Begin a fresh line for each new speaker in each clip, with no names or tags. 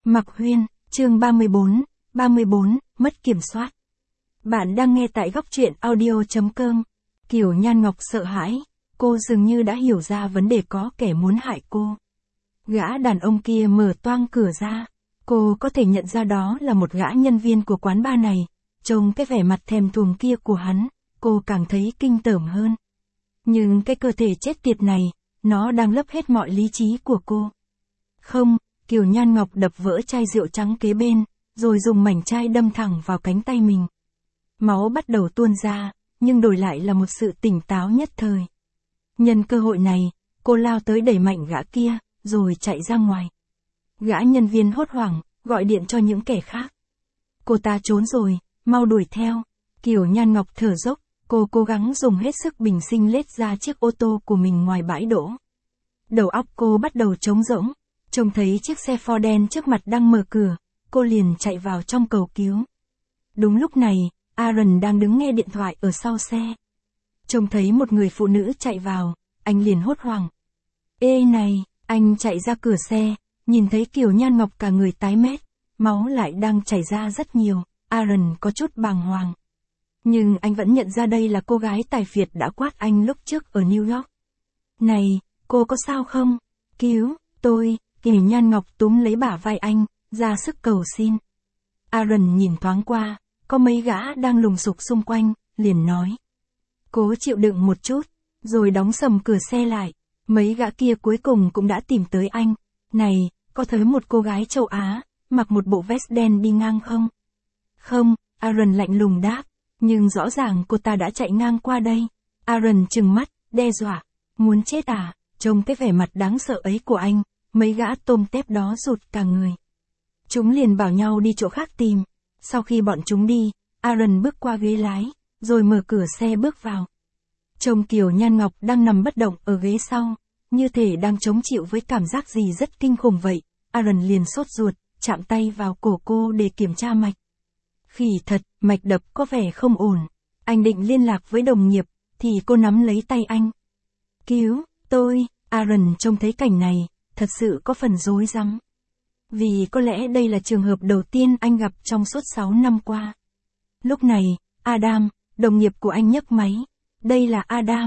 Mạc Huyên, chương 34, mất kiểm soát. Bạn đang nghe tại góc truyện audio.com. Kiều Nhan Ngọc sợ hãi, cô dường như đã hiểu ra vấn đề có kẻ muốn hại cô. Gã đàn ông kia mở toang cửa ra, cô có thể nhận ra đó là một gã nhân viên của quán bar này. Trông cái vẻ mặt thèm thuồng kia của hắn, cô càng thấy kinh tởm hơn. Nhưng cái cơ thể chết tiệt này, nó đang lấp hết mọi lý trí của cô. Không, Kiều Nhan Ngọc đập vỡ chai rượu trắng kế bên, rồi dùng mảnh chai đâm thẳng vào cánh tay mình. Máu bắt đầu tuôn ra, nhưng đổi lại là một sự tỉnh táo nhất thời. Nhân cơ hội này, cô lao tới đẩy mạnh gã kia, rồi chạy ra ngoài. Gã nhân viên hốt hoảng, gọi điện cho những kẻ khác. Cô ta trốn rồi, mau đuổi theo. Kiều Nhan Ngọc thở dốc, cô cố gắng dùng hết sức bình sinh lết ra chiếc ô tô của mình ngoài bãi đỗ. Đầu óc cô bắt đầu trống rỗng, trông thấy chiếc xe Ford đen trước mặt đang mở cửa, cô liền chạy vào trong cầu cứu. Đúng lúc này, Aaron đang đứng nghe điện thoại ở sau xe. Trông thấy một người phụ nữ chạy vào, anh liền hốt hoảng. Ê này, anh chạy ra cửa xe, nhìn thấy Kiều Nhan Ngọc cả người tái mét, máu lại đang chảy ra rất nhiều, Aaron có chút bàng hoàng. Nhưng anh vẫn nhận ra đây là cô gái tài phiệt đã quát anh lúc trước ở New York. Này, cô có sao không? Cứu, tôi. Kiều Nhan Ngọc túm lấy bả vai anh, ra sức cầu xin. Aaron nhìn thoáng qua, có mấy gã đang lùng sục xung quanh, liền nói. Cố chịu đựng một chút, rồi đóng sầm cửa xe lại. Mấy gã kia cuối cùng cũng đã tìm tới anh. Này, có thấy một cô gái châu Á, mặc một bộ vest đen đi ngang không? Không, Aaron lạnh lùng đáp, nhưng rõ ràng cô ta đã chạy ngang qua đây. Aaron trừng mắt, đe dọa, muốn chết à? Trông cái vẻ mặt đáng sợ ấy của anh. Mấy gã tôm tép đó rụt cả người. Chúng liền bảo nhau đi chỗ khác tìm. Sau khi bọn chúng đi, Aaron bước qua ghế lái, rồi mở cửa xe bước vào. Trông Kiều Nhan Ngọc đang nằm bất động ở ghế sau, như thể đang chống chịu với cảm giác gì rất kinh khủng vậy. Aaron liền sốt ruột, chạm tay vào cổ cô để kiểm tra mạch. Khỉ thật, mạch đập có vẻ không ổn. Anh định liên lạc với đồng nghiệp, thì cô nắm lấy tay anh. Cứu, tôi. Aaron trông thấy cảnh này, thật sự có phần rối rắm. Vì có lẽ đây là trường hợp đầu tiên anh gặp trong suốt 6 năm qua. Lúc này, Adam, đồng nghiệp của anh nhấc máy. Đây là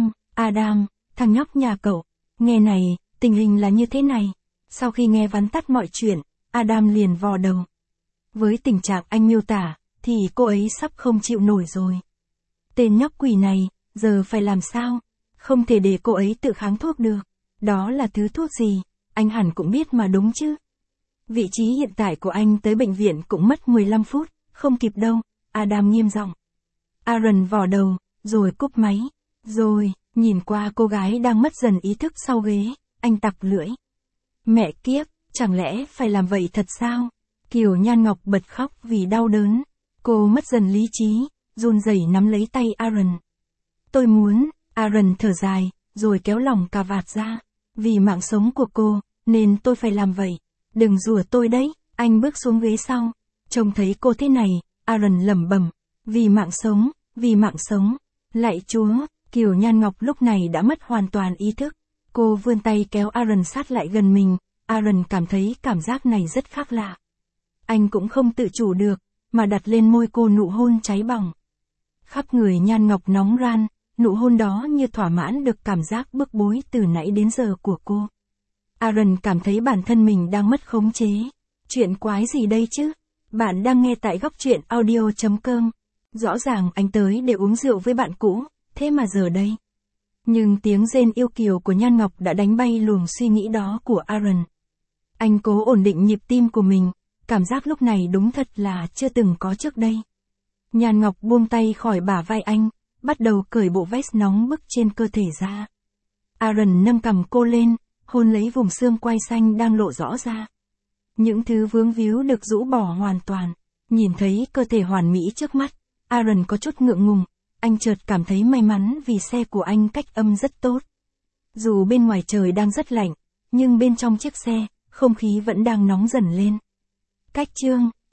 Adam, thằng nhóc nhà cậu. Nghe này, tình hình là như thế này. Sau khi nghe vắn tắt mọi chuyện, Adam liền vò đầu. Với tình trạng anh miêu tả, thì cô ấy sắp không chịu nổi rồi. Tên nhóc quỷ này, giờ phải làm sao? Không thể để cô ấy tự kháng thuốc được. Đó là thứ thuốc gì? Anh hẳn cũng biết mà đúng chứ. Vị trí hiện tại của anh tới bệnh viện cũng mất 15 phút, không kịp đâu, Adam nghiêm giọng. Aaron vò đầu, rồi cúp máy. Rồi, nhìn qua cô gái đang mất dần ý thức sau ghế, anh tặc lưỡi. Mẹ kiếp, chẳng lẽ phải làm vậy thật sao? Kiều Nhan Ngọc bật khóc vì đau đớn. Cô mất dần lý trí, run rẩy nắm lấy tay Aaron. Tôi muốn, Aaron thở dài, rồi kéo lỏng cà vạt ra. Vì mạng sống của cô, nên tôi phải làm vậy. Đừng rủa tôi đấy. Anh bước xuống ghế sau. Trông thấy cô thế này, Aaron lẩm bẩm. Vì mạng sống. Lạy Chúa, Kiều Nhan Ngọc lúc này đã mất hoàn toàn ý thức. Cô vươn tay kéo Aaron sát lại gần mình. Aaron cảm thấy cảm giác này rất khác lạ. Anh cũng không tự chủ được, mà đặt lên môi cô nụ hôn cháy bỏng. Khắp người Nhan Ngọc nóng ran. Nụ hôn đó như thỏa mãn được cảm giác bức bối từ nãy đến giờ của cô. Aaron cảm thấy bản thân mình đang mất khống chế. Chuyện quái gì đây chứ? Bạn đang nghe tại góc truyện audio.com. Rõ ràng anh tới để uống rượu với bạn cũ, thế mà giờ đây. Nhưng tiếng rên yêu kiều của Nhan Ngọc đã đánh bay luồng suy nghĩ đó của Aaron. Anh cố ổn định nhịp tim của mình, cảm giác lúc này đúng thật là chưa từng có trước đây. Nhan Ngọc buông tay khỏi bả vai anh, bắt đầu cởi bộ vest nóng bức trên cơ thể ra. Aaron nâng cằm cô lên, hôn lấy vùng xương quai xanh đang lộ rõ ra. Những thứ vướng víu được rũ bỏ hoàn toàn. Nhìn thấy cơ thể hoàn mỹ trước mắt, Aaron có chút ngượng ngùng. Anh chợt cảm thấy may mắn vì xe của anh cách âm rất tốt. Dù bên ngoài trời đang rất lạnh, nhưng bên trong chiếc xe, không khí vẫn đang nóng dần lên. Cách chương